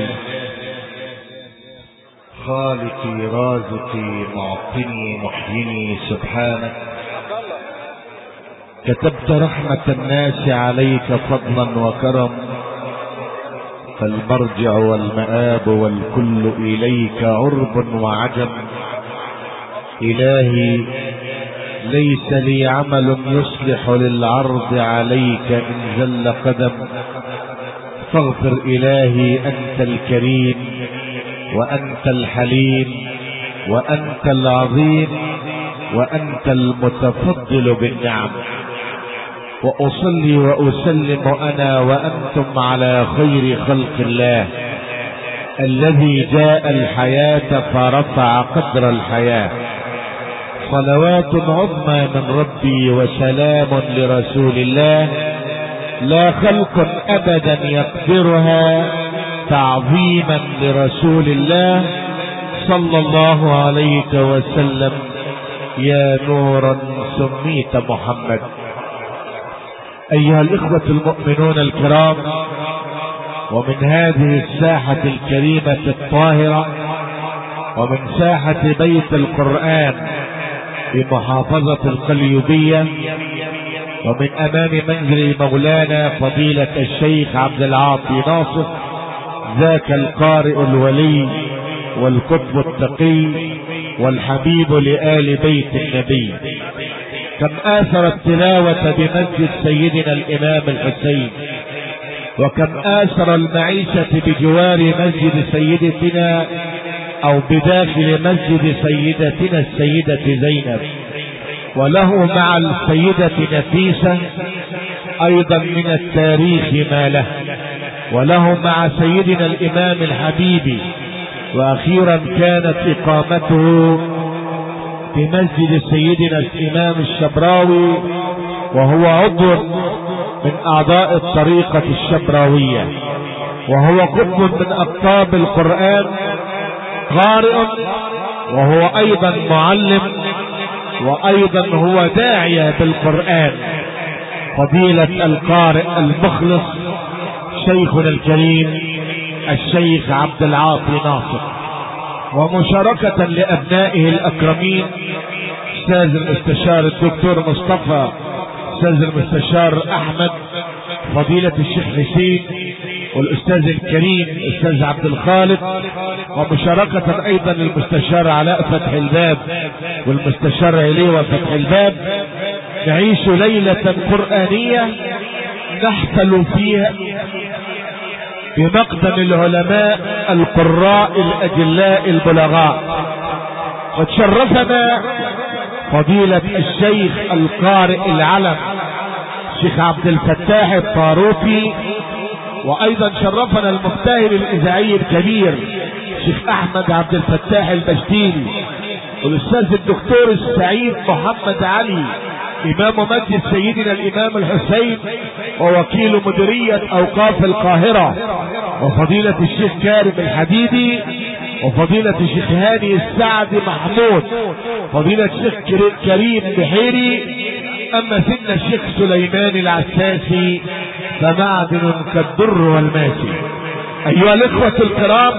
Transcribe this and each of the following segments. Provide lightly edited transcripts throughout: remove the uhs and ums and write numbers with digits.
خالقي رازقي معطني محيني سبحانك. كتبت رحمة الناس عليك فضلا وكرم، فالمرجع والمآب والكل إليك عرب وعجم. إلهي ليس لي عمل يصلح للعرض عليك إن زل قدم، فاغفر إلهي أنت الكريم وأنت الحليم وأنت العظيم وأنت المتفضل بالنعم. وأصلي وأسلم أنا وأنتم على خير خلق الله الذي جاء الحياة فرفع قدر الحياة. صلوات عظمى من ربي وسلام لرسول الله، لا خلق أبدا يقدرها تعظيما لرسول الله صلى الله عليه وسلم. يا نورا سميت محمد. أيها الإخوة المؤمنون الكرام، ومن هذه الساحة الكريمة الطاهرة ومن ساحة بيت القرآن بمحافظة القليوبية ومن أمام منزل مولانا فضيلة الشيخ عبد العاطي ناصر، ذاك القارئ الولي والقطب التقي والحبيب لآل بيت النبي، كم آثر التلاوة بمسجد سيدنا الإمام الحسين، وكم آثر المعيشة بجوار مسجد سيدتنا أو بداخل مسجد سيدتنا السيدة زينب، وله مع السيدة نفيسة أيضا من التاريخ ما له، وله مع سيدنا الإمام الحبيب. وأخيرا كانت إقامته في مسجد سيدنا الإمام الشبراوي، وهو عضو من أعضاء الطريقة الشبراوية، وهو قطب من أقطاب القرآن، قارئ وهو أيضا معلم، وأيضا هو داعية بالقرآن، فضيلة القارئ المخلص شيخنا الكريم الشيخ عبد العاطي ناصر. ومشاركة لأبنائه الأكرمين أستاذ المستشار الدكتور مصطفى، أستاذ المستشار أحمد، فضيلة الشيخ حسين، والأستاذ الكريم أستاذ عبد الخالق، ومشاركة أيضا المستشار علاء فتح الباب والمستشار علي فتح الباب. نعيش ليلة قرآنية نحتل فيها بمقدم العلماء القراء الأجلاء البلغاء. قد شرفنا فضيلة الشيخ القارئ العلم الشيخ عبد الفتاح الطاروفي، وأيضا شرفنا المجتهد الإذاعي الكبير الشيخ أحمد عبد الفتاح البشتيلي، والأستاذ الدكتور السعيد محمد علي إمام مسجد سيدنا الإمام الحسين ووكيل مديرية أوقاف القاهرة، وفضيلة الشيخ كارم الحديدي، وفضيلة الشيخ هاني السعد محمود، فضيلة الشيخ كريم بحيري. أما سيدنا الشيخ سليمان العساسي فمعدن كالدر والماسي. أيها الإخوة الكرام،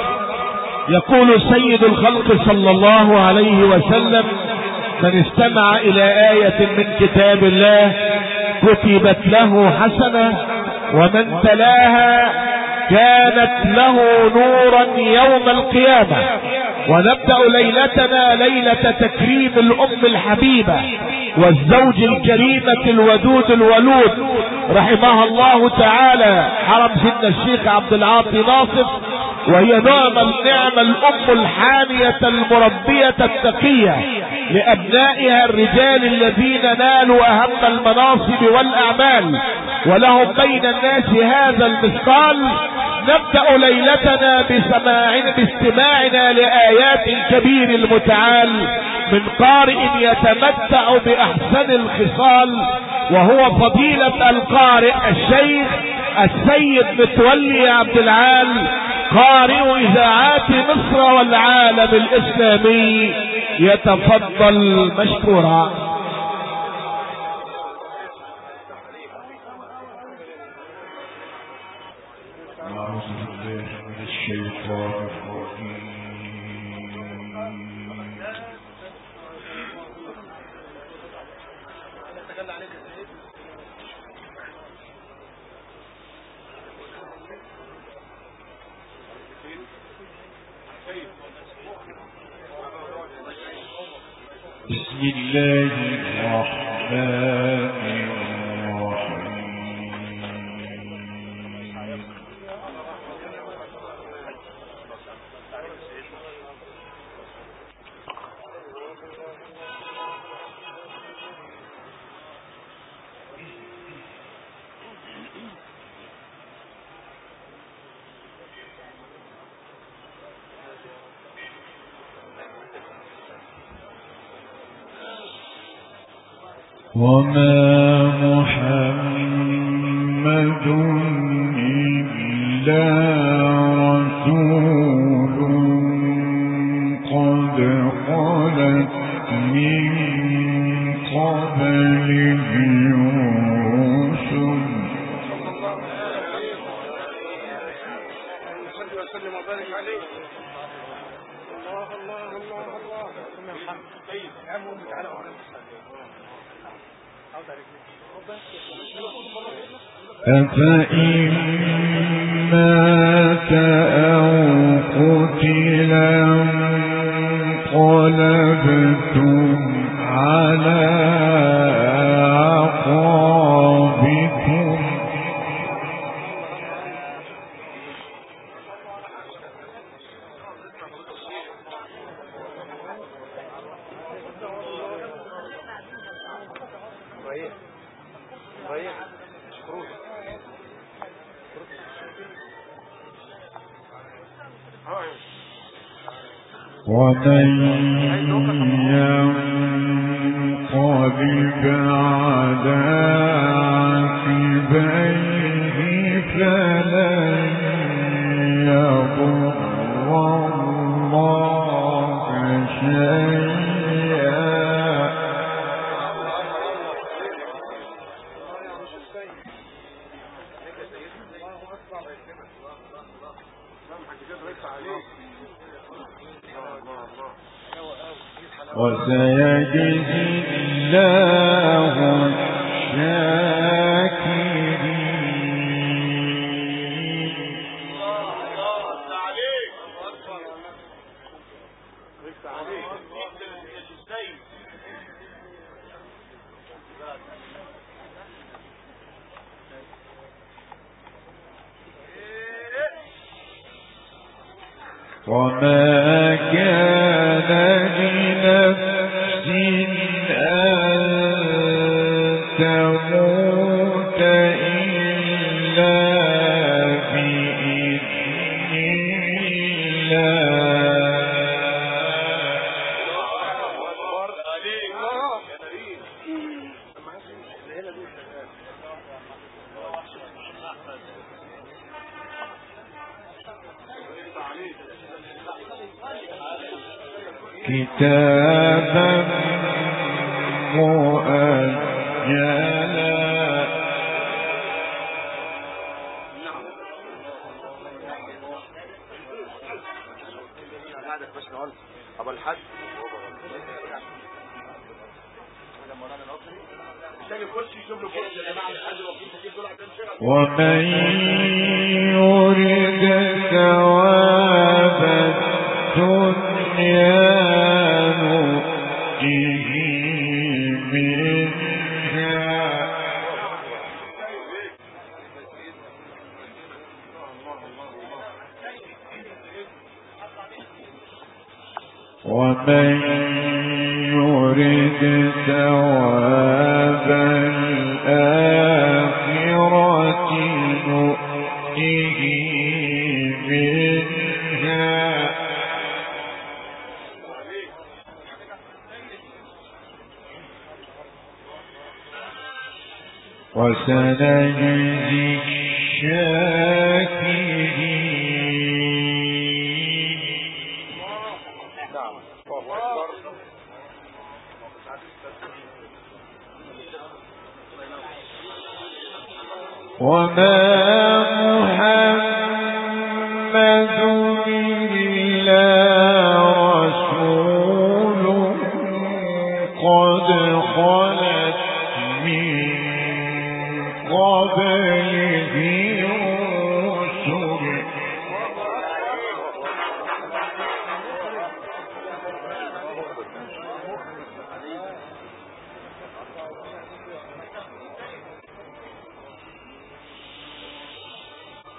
يقول سيد الخلق صلى الله عليه وسلم: من استمع إلى آية من كتاب الله كتبت له حسنة، ومن تلاها كانت له نورا يوم القيامة. ونبدأ ليلتنا ليلة تكريم الأم الحبيبة والزوج الكريمة الودود الولود رحمها الله تعالى، حرم سيدنا الشيخ عبد العاطي ناصر، وهي نعم الأم الحانية المربية التقية لأبنائها الرجال الذين نالوا أهم المناصب والأعمال، ولهم بين الناس هذا المثقال. نبدأ ليلتنا باستماعنا لآيات الكبير المتعال من قارئ يتمتع بأحسن الخصال، وهو فضيلة القارئ الشيخ السيد متولي عبد العال، قارئ إذاعات مصر والعالم الإسلامي. يتفضل مشكورا. أعوذ بالله من الشيطان الرجيم. بسم الله الرحمن وما محمد إلا رسول قد خلت من قبله الرسل وسلم وبارك عليه. الله الله الله الله. طيب عمو تعالى أفإن مات أو قتل انقلبتم على أعقابكم ومن ينقلب على عقبيه فلن يضر الله شيئا وسيجزي الله وما كان لنفس أن تموت إلا بإذن كتابا مؤجلا ومن يرد ثواب الدنيا نؤته منها ومن يرد ثواب الآخرة نؤته منها وسنجزي الشاكرين. وما محمد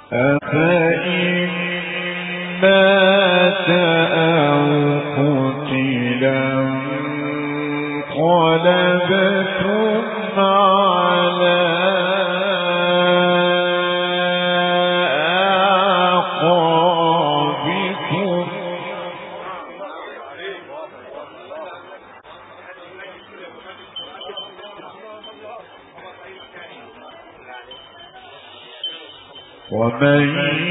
أفإن مات أو قتلا انقلبتم على أعقابكم ومن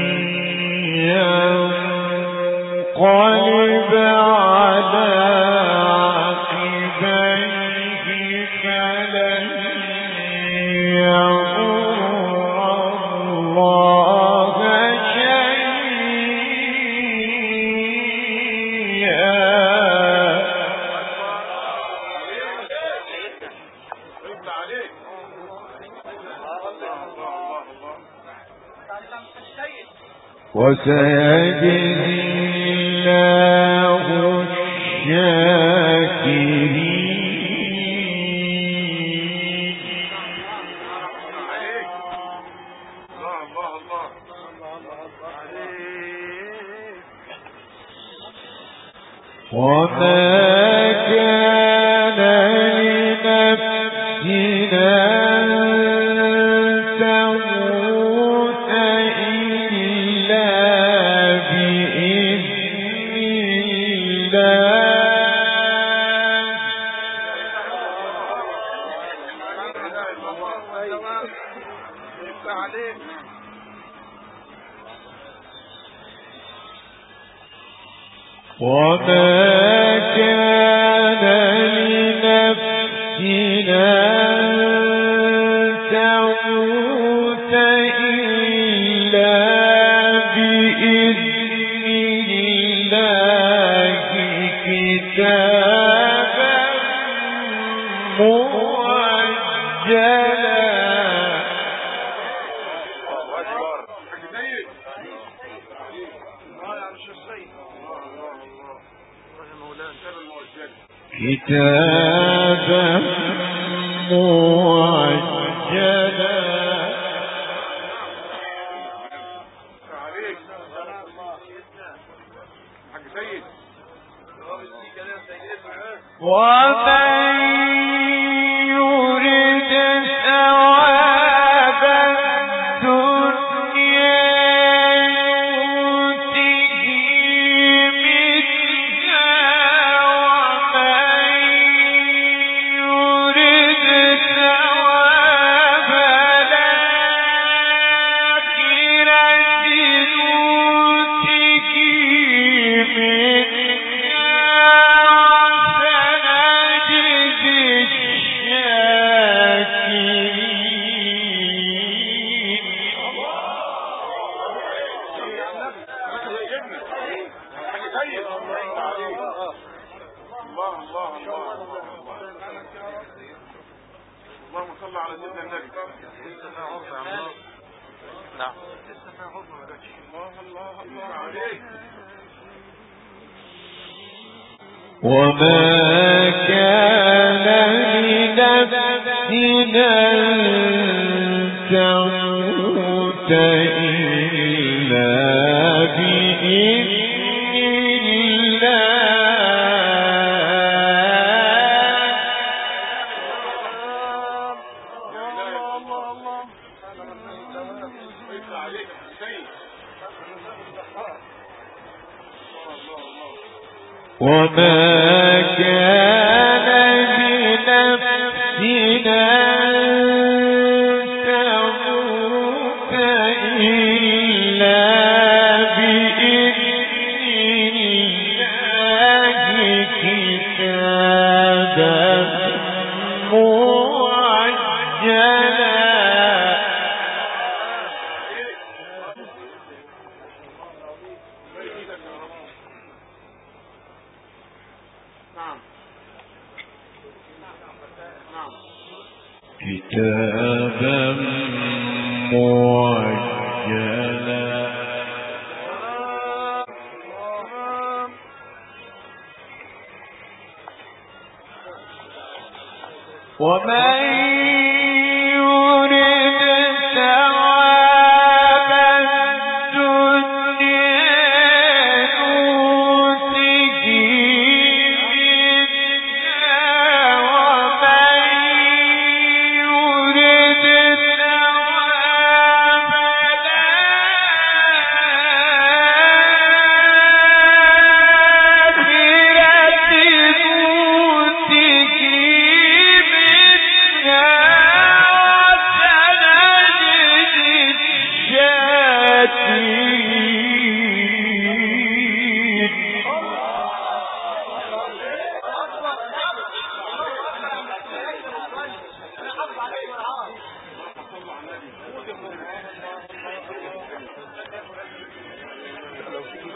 ينقلب على عقبيه فلن يضر الله شيئا وسيجزي الله الشاكرين وما كان لنفس أن تموت إلا بإذن وما كان لنفس أن تموت إلا بإذن الله كتابا مؤجلا كتابا مؤجلا ومن يرد ثواب الدنيا يؤته منها ومن يرد ثواب الآخرة يؤته منها وسنجزي الشاكرين اللهم صل على سيدنا النبي. نعم. الله عليك. وما كان لنفس أن تموت إلا بإذن الله وما كان لنفس أن تموت إلا بإذن الله كتابا مؤجلا كتابا مؤجلا ومن يرد ثواب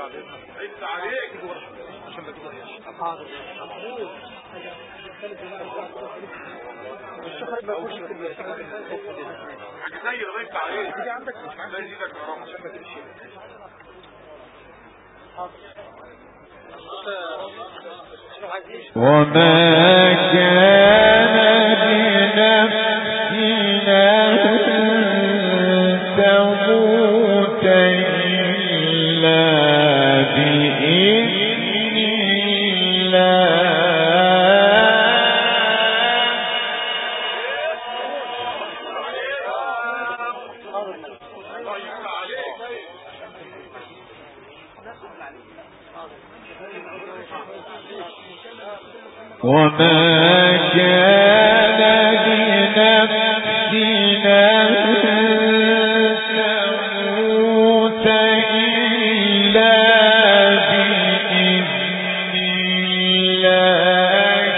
انت عليك عشان ما تقولش حاضر الشخص ما يخش زي الغيب عليك تيجي عندك مش عندك ايدك يا رب عشان ما تمشي وما كان لنفسنا تموت إلا بإذن وما كان لنفسنا تموت إلا بإذن الله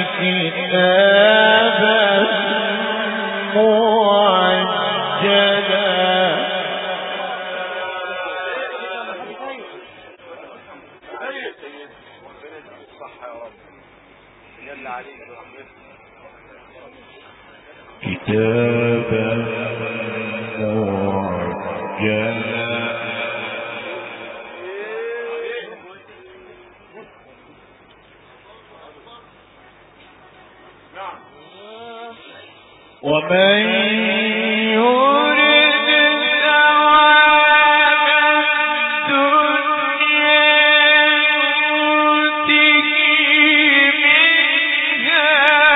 كتابا مؤجلا كتابا مؤجلا ومن يرد ثواب الدنيا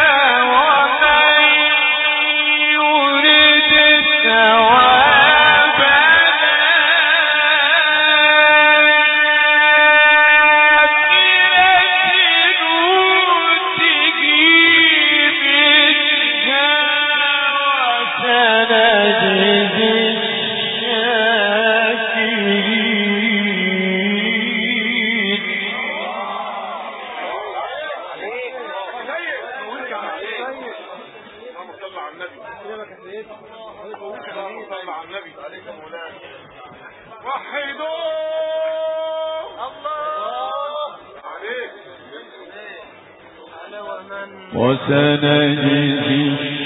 وسنجزي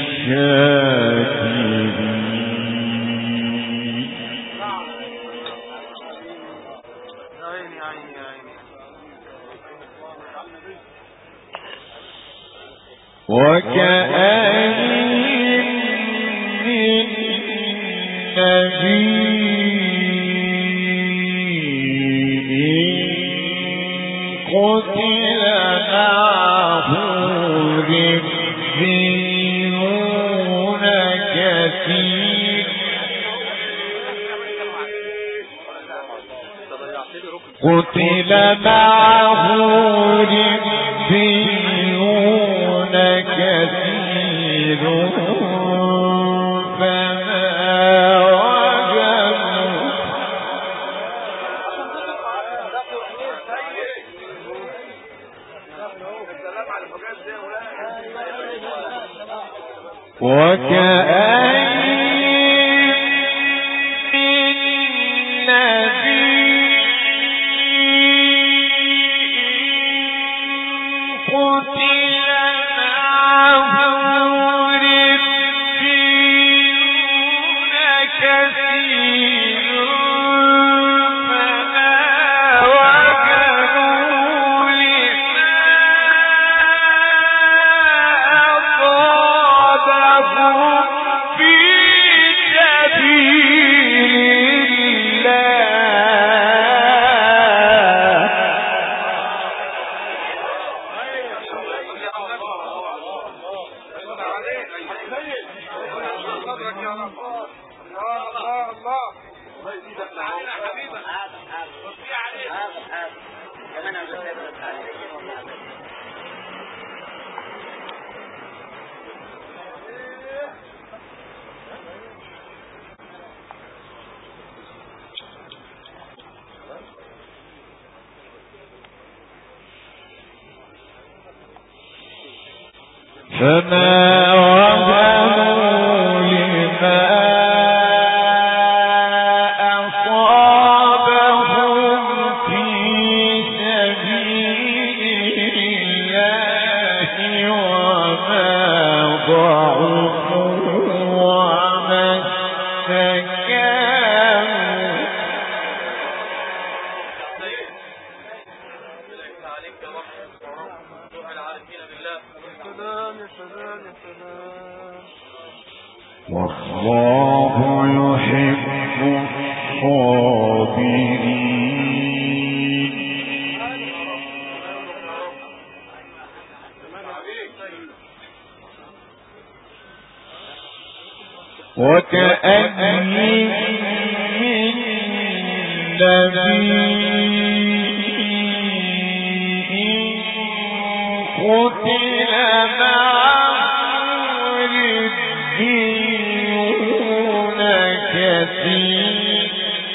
الشاكرين وكأين من نبي قتل معه ربيون كثير قتل معه ربيون كثير فما وكأين من نبي قتل معه ربيون كثير فما وكنوا لما أصابهم في سبيل فما وهنوا لما أصابهم في والله يحب الصابرين وكأن من نبي قتل معه ربيون كثير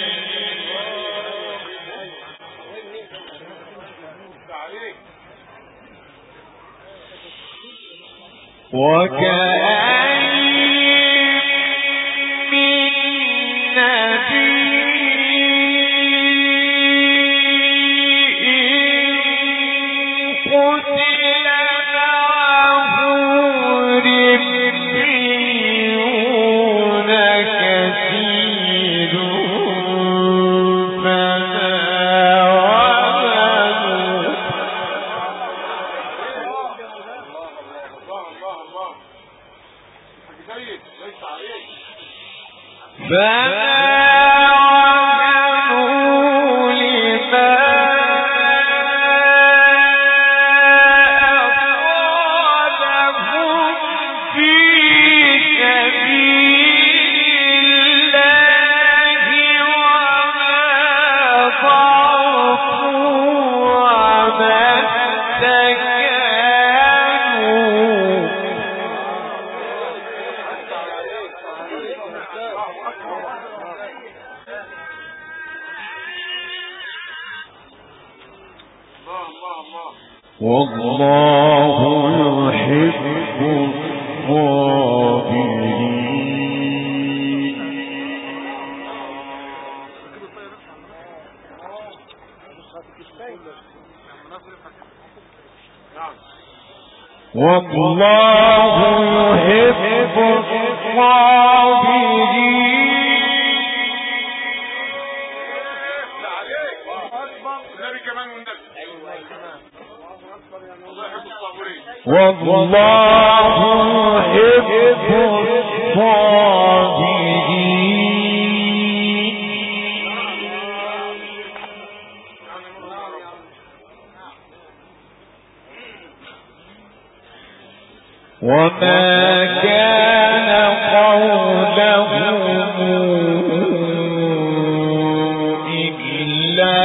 والله يحب الصابرين والله يحب الصابرين والله يحب الصابرين وما كان قولهم إلا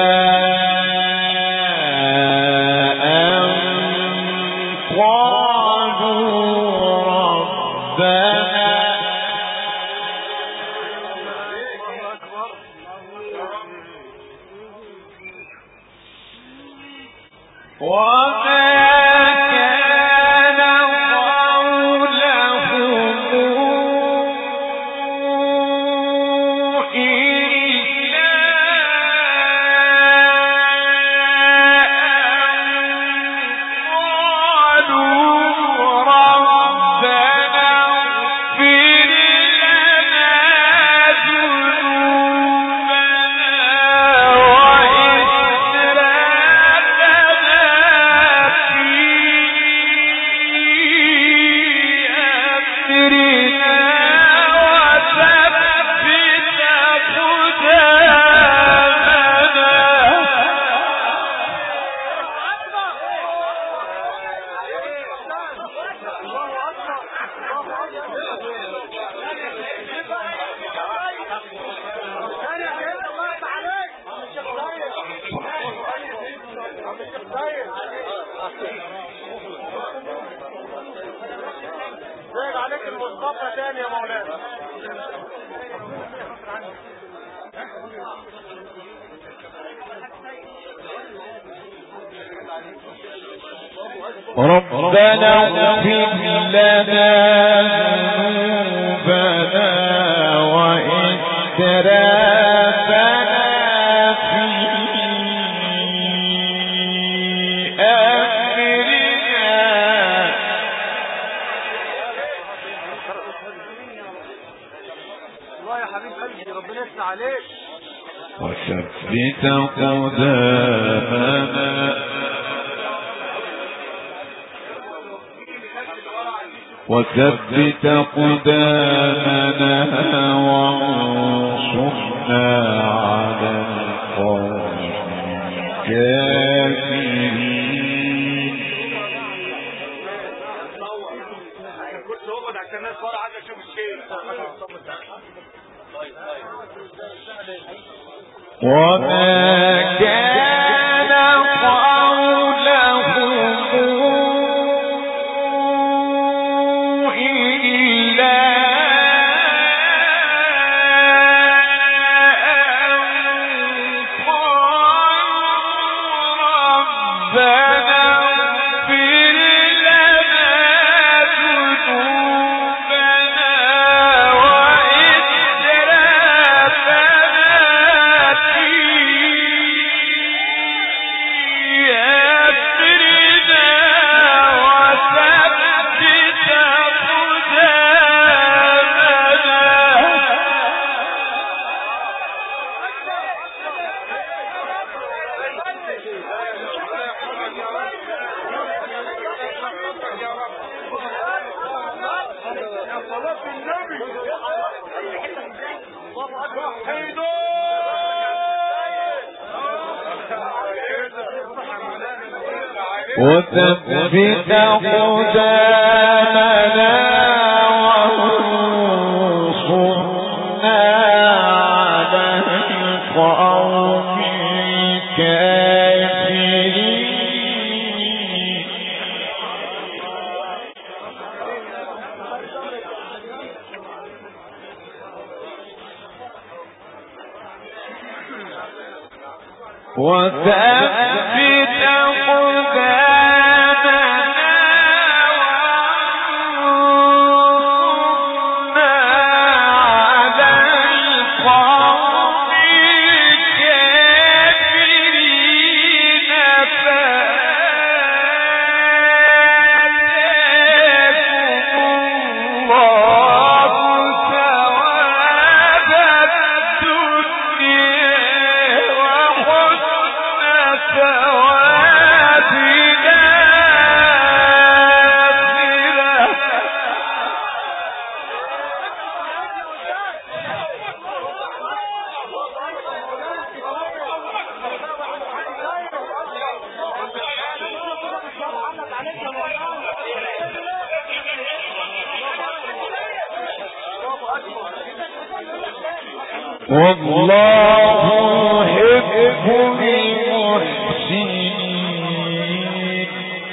زايد عليك المصطفى تاني يا مولانا. ربنا اغفر لنا ذنوبنا وإسرافنا في أمرنا الله يا حبيب قلبي ربنا يفتح عليك وثبت قدامنا وثبت قدامنا وانصرنا على القوم الكافرين. وما كان قولهم إلا أن قالوا ربنا اغفر لنا ذنوبنا وإسرافنا في أمرنا وثبت وثبت قدامنا وانصرنا على القوم الكافرين. وثبت والله يحب المحسنين.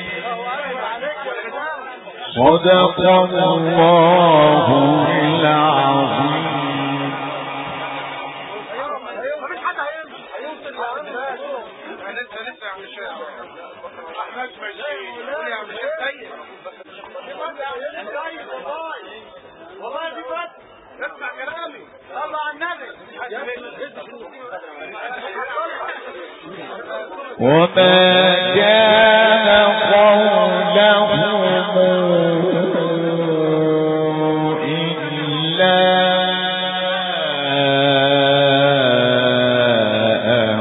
صدق الله العظيم. اسمع كلامي صلى على النبي. وما كان قولهم إلا أن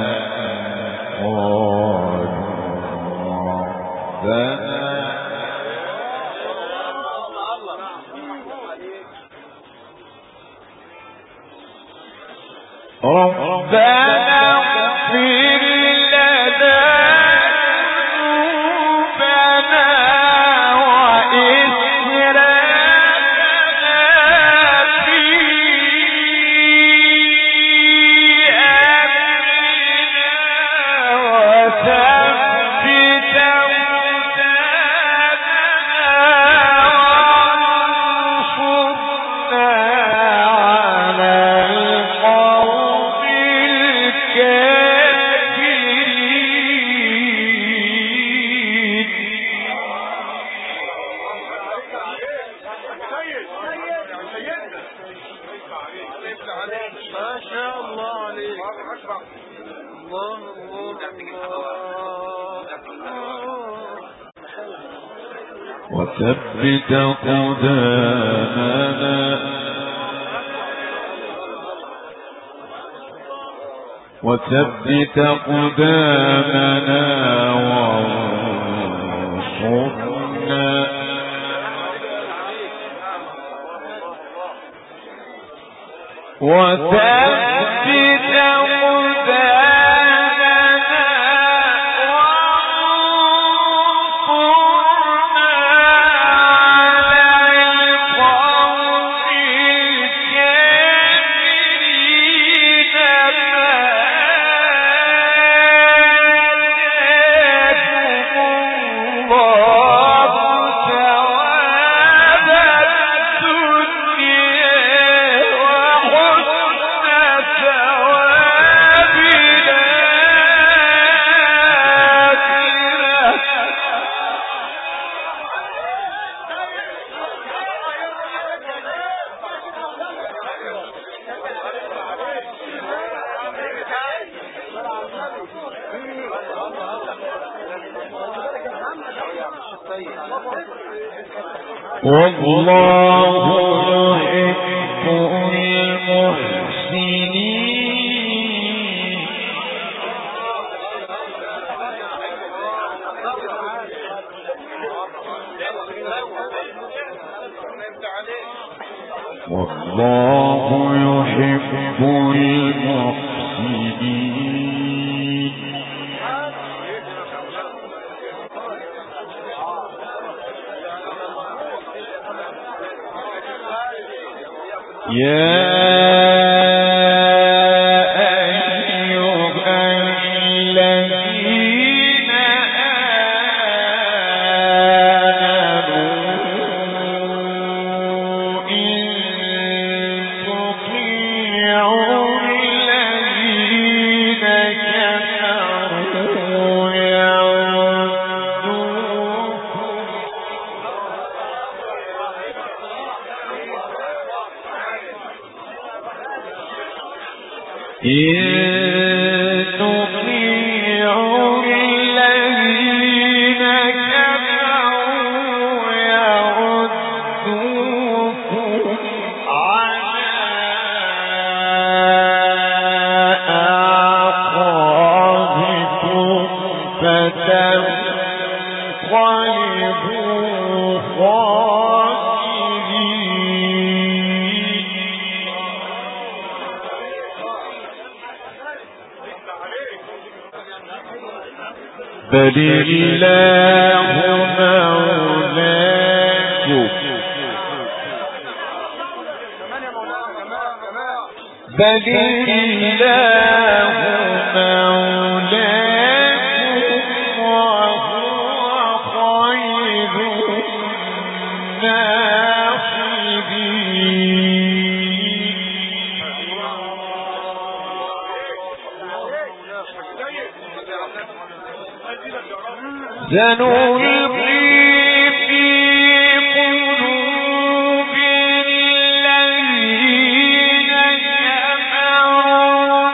قالوا ربنا اغفر لنا ذنوبنا وإسرافنا في أمرنا وثبت وثبت قدامنا وثبت قدامنا وانصرنا والله يحب المحسنين. والله يحب المحسنين. يا أيها الذين آمنوا إن تطيعوا الذين كفروا يردوكم على أعقابكم فتنقلبوا خاسرين. بل الله مولاكم بل الله مولاكم وهو خير الناصرين. سنلقي في قلوب الذين كفروا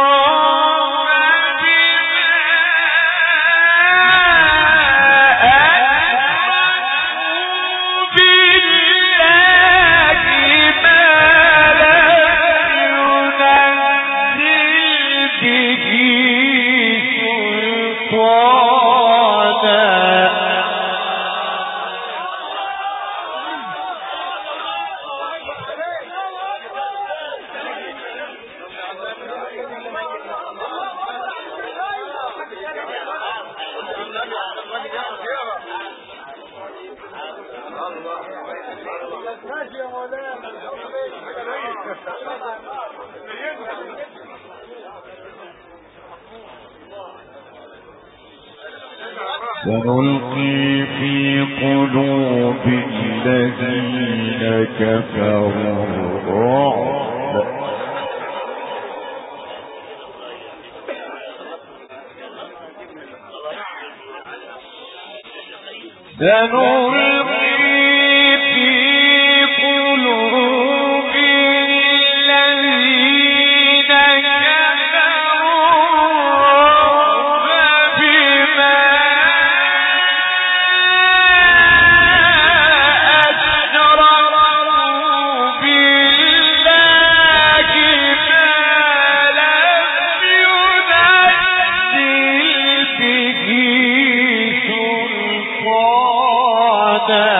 سنلقي في قلوب الذين كفروا الرعب سلطانا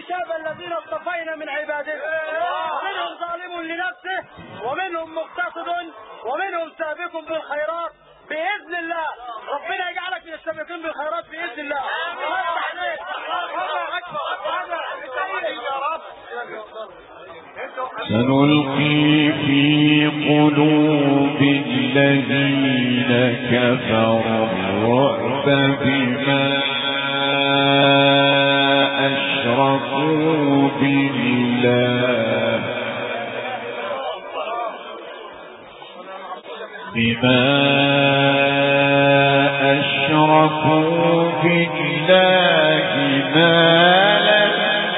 الكتاب الذين اصطفينا من عبادنا، منهم ظالم لنفسه ومنهم مقتصد ومنهم سابق بالخيرات بإذن الله. ربنا يجعلك من السابقين بالخيرات بإذن الله. سنلقي في قلوب الذين كفروا الرعب بما أشركوا بالله ما لم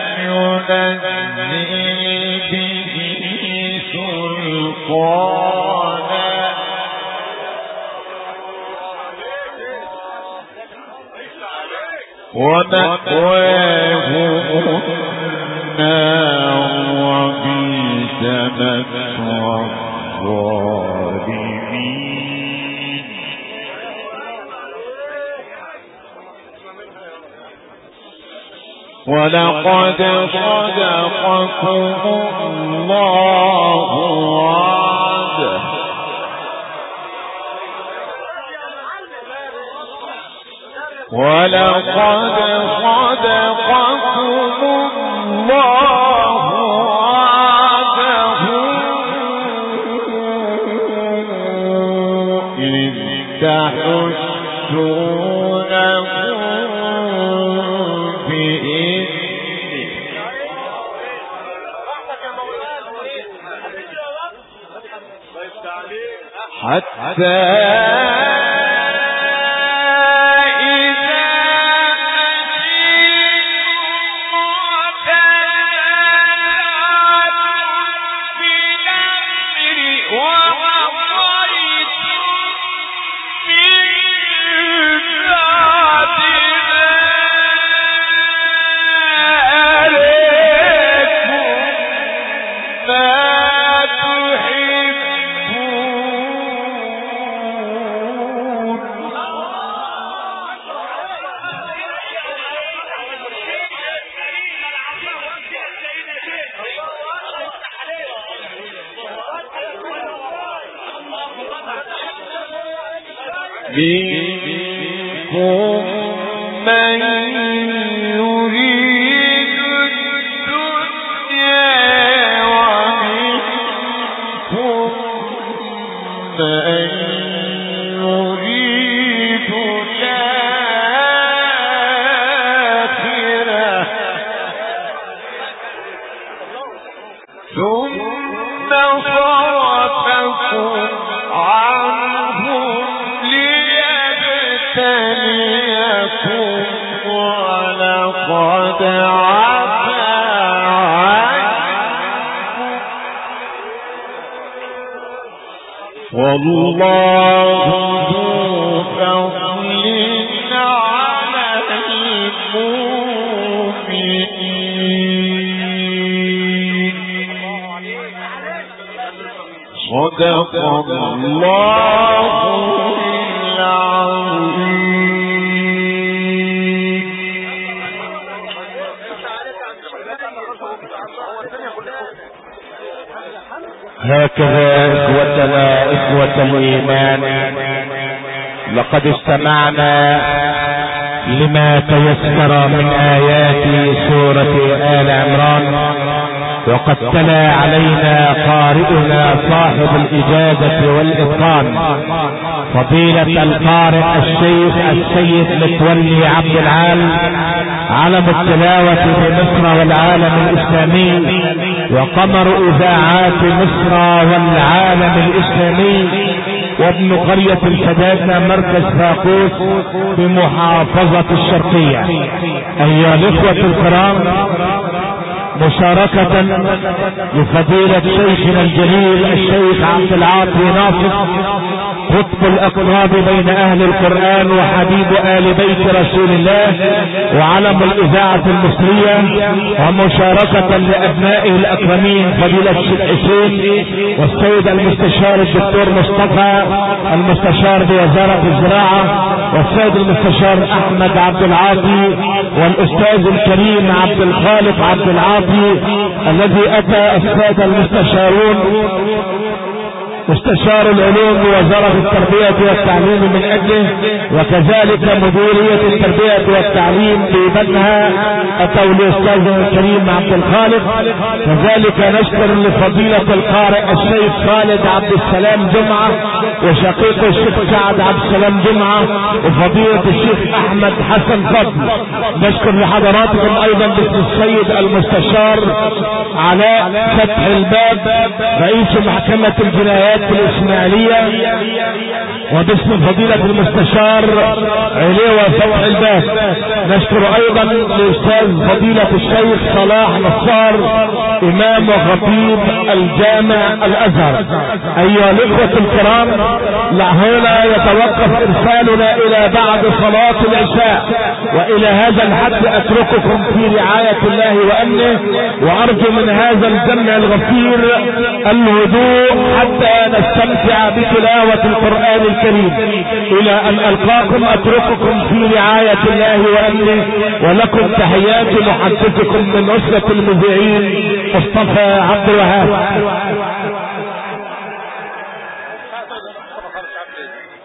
ينزل به سلطانا ومأواهم النار وبئس مثوى الظالمين. ولقد صدقكم الله وعده إذ تحسونهم بإذنه حتى منكم من يريد الدنيا ومنكم من يريد الآخرة ثم صرفكم عنهم ليبتليكم ولقد عفا عنكم والله ذو فضل على المؤمنين. صدق الله هكذا إخوتنا إخوة الإيمان لقد استمعنا لما تيسر من آيات سورة آل عمران، وقد تلا علينا قارئنا صاحب الإجازة والإتقان فضيلة القارئ الشيخ السيد متولي عبد العال علم التلاوة في مصر والعالم الإسلامي وقمر إذاعات مصر والعالم الإسلامي وابن قرية الحداثة مركز فاقوس بمحافظة الشرقية. أيها الإخوة الكرام، مشاركة لفضيلة شيخنا الجليل الشيخ عبد العاطي ناصر قطب الأقراب بين أهل القرآن وحبيب آل بيت رسول الله وعلم الإذاعة المصرية، ومشاركة لأبنائه الأكرمين فضيلة الشيخ حسين والسيد المستشار الدكتور مصطفى المستشار بوزارة الزراعة والسيد المستشار أحمد عبد العاطي والاستاذ الكريم عبد الخالق عبد العاطي الذي اتى السادة المستشارون مستشار العلوم بوزارة التربية والتعليم من اجله، وكذلك مديرية التربية والتعليم بمنها اتوا الاستاذ الكريم عبد الخالق. كذلك نشكر لفضيلة القارئ الشيخ خالد عبد السلام جمعة وشقيق الشيخ سعد عبد السلام جمعة وفضيلة الشيخ احمد حسن فضل. نشكر لحضراتكم ايضا باسم السيد المستشار علاء فتح الباب رئيس محكمة الجنايات في الاسماعيلية، وباسم فضيلة المستشار عليوة فتح الباب. نشكر ايضا الاستاذ فضيلة الشيخ صلاح نصار امام وخطيب الجامع الازهر. ايها الاخوة الكرام، هنا يتوقف ارسالنا الى بعد صلاة العشاء، والى هذا الحد اترككم في رعاية الله وامنه، وارجو من هذا الجمع الغفير الهدوء حتى نستمتع بتلاوة القرآن الكريم. الى ان القاكم اترككم في رعاية الله وامنه، ولكم تحيات محدثكم من اسرة المذيعين مصطفى عبد الوهاب.